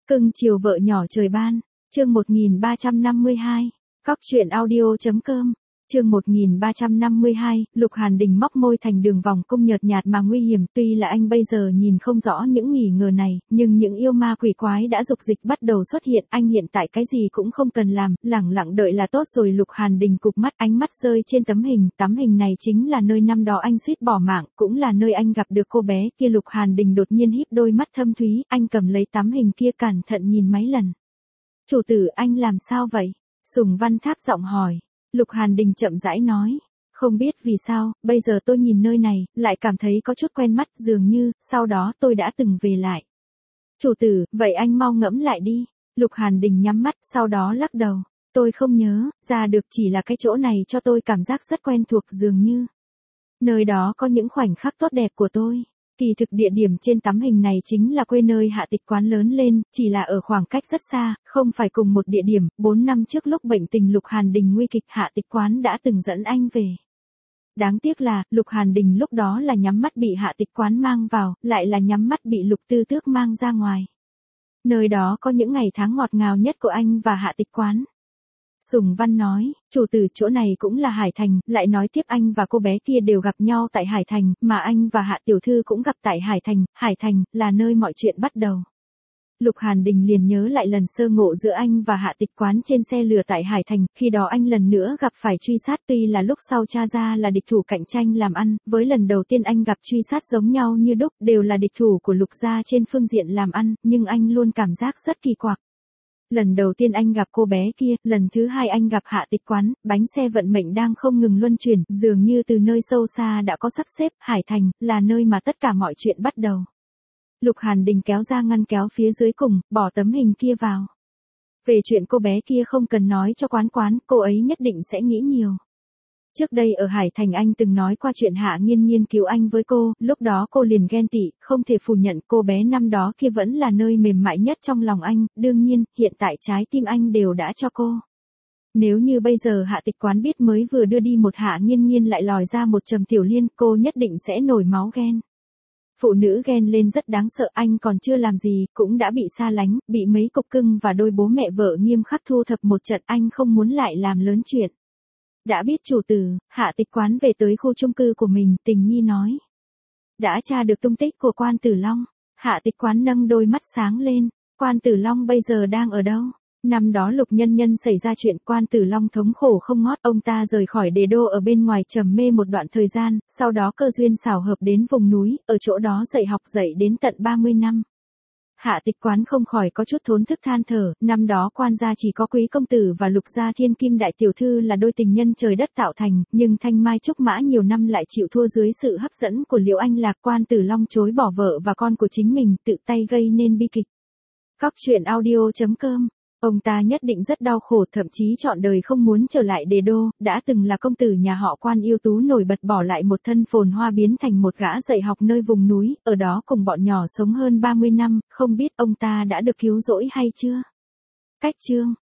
Cưng chiều vợ nhỏ trời ban, chương 1352, Cóc truyện audio.com, chương 1352, Lục Hàn Đình móc môi thành đường vòng cung nhợt nhạt mà nguy hiểm, tuy là anh bây giờ nhìn không rõ những nghi ngờ này, nhưng những yêu ma quỷ quái đã dục dịch bắt đầu xuất hiện, anh hiện tại cái gì cũng không cần làm, lẳng lặng đợi là tốt rồi. Lục Hàn Đình cụp mắt, ánh mắt rơi trên tấm hình này chính là nơi năm đó anh suýt bỏ mạng, cũng là nơi anh gặp được cô bé kia. Lục Hàn Đình đột nhiên híp đôi mắt thâm thúy, anh cầm lấy tấm hình kia cẩn thận nhìn mấy lần. Chủ tử, anh làm sao vậy? Sùng Văn Thác giọng hỏi. Lục Hàn Đình chậm rãi nói, không biết vì sao, bây giờ tôi nhìn nơi này, lại cảm thấy có chút quen mắt, dường như, sau đó tôi đã từng về lại. Chủ tử, vậy anh mau ngẫm lại đi. Lục Hàn Đình nhắm mắt, sau đó lắc đầu. Tôi không nhớ, ra được, chỉ là cái chỗ này cho tôi cảm giác rất quen thuộc, dường như nơi đó có những khoảnh khắc tốt đẹp của tôi. Kỳ thực địa điểm trên tấm hình này chính là quê nơi Hạ Tịch Quán lớn lên, chỉ là ở khoảng cách rất xa, không phải cùng một địa điểm. 4 năm trước lúc bệnh tình Lục Hàn Đình nguy kịch, Hạ Tịch Quán đã từng dẫn anh về. Đáng tiếc là, Lục Hàn Đình lúc đó là nhắm mắt bị Hạ Tịch Quán mang vào, lại là nhắm mắt bị Lục Tư Tước mang ra ngoài. Nơi đó có những ngày tháng ngọt ngào nhất của anh và Hạ Tịch Quán. Sùng Văn nói, chủ tử, chỗ này cũng là Hải Thành, lại nói tiếp anh và cô bé kia đều gặp nhau tại Hải Thành, mà anh và Hạ tiểu thư cũng gặp tại Hải Thành là nơi mọi chuyện bắt đầu. Lục Hàn Đình liền nhớ lại lần sơ ngộ giữa anh và Hạ Tịch Quán trên xe lửa tại Hải Thành, khi đó anh lần nữa gặp phải truy sát, tuy là lúc sau tra ra là địch thủ cạnh tranh làm ăn, với lần đầu tiên anh gặp truy sát giống nhau như đúc, đều là địch thủ của Lục gia trên phương diện làm ăn, nhưng anh luôn cảm giác rất kỳ quặc. Lần đầu tiên anh gặp cô bé kia, lần thứ hai anh gặp Hạ Tịch Quán, bánh xe vận mệnh đang không ngừng luân chuyển, dường như từ nơi sâu xa đã có sắp xếp, Hải Thành là nơi mà tất cả mọi chuyện bắt đầu. Lục Hàn Đình kéo ra ngăn kéo phía dưới cùng, bỏ tấm hình kia vào. Về chuyện cô bé kia không cần nói cho Quán, cô ấy nhất định sẽ nghĩ nhiều. Trước đây ở Hải Thành anh từng nói qua chuyện Hạ Nghiên Nghiên cứu anh với cô, lúc đó cô liền ghen tị, không thể phủ nhận cô bé năm đó kia vẫn là nơi mềm mại nhất trong lòng anh, đương nhiên, hiện tại trái tim anh đều đã cho cô. Nếu như bây giờ Hạ Tịch Quán biết mới vừa đưa đi một Hạ Nghiên Nghiên lại lòi ra một Trầm Tiểu Liên, cô nhất định sẽ nổi máu ghen. Phụ nữ ghen lên rất đáng sợ, anh còn chưa làm gì, cũng đã bị xa lánh, bị mấy cục cưng và đôi bố mẹ vợ nghiêm khắc thu thập một trận, anh không muốn lại làm lớn chuyện. Đã biết chủ tử, Hạ Tịch Quán về tới khu chung cư của mình, Tình Nhi nói. Đã tra được tung tích của Quan Tử Long. Hạ Tịch Quán nâng đôi mắt sáng lên. Quan Tử Long bây giờ đang ở đâu? Năm đó Lục Nhân Nhân xảy ra chuyện, Quan Tử Long thống khổ không ngót, ông ta rời khỏi đế đô ở bên ngoài trầm mê một đoạn thời gian, sau đó cơ duyên xảo hợp đến vùng núi, ở chỗ đó dạy học dạy đến tận 30 năm. Hạ Tịch Quán không khỏi có chút thốn thức than thở, năm đó Quan gia chỉ có Quý công tử và Lục gia thiên kim đại tiểu thư là đôi tình nhân trời đất tạo thành, nhưng Thanh Mai Trúc Mã nhiều năm lại chịu thua dưới sự hấp dẫn của Liễu Anh Lạc. Quan Tử Long chối bỏ vợ và con của chính mình, tự tay gây nên bi kịch. Cóc truyện audio.com. Ông ta nhất định rất đau khổ, thậm chí trọn đời không muốn trở lại đế đô, đã từng là công tử nhà họ Quan ưu tú nổi bật, bỏ lại một thân phồn hoa biến thành một gã dạy học nơi vùng núi, ở đó cùng bọn nhỏ sống hơn 30 năm, không biết ông ta đã được cứu rỗi hay chưa? Cách chương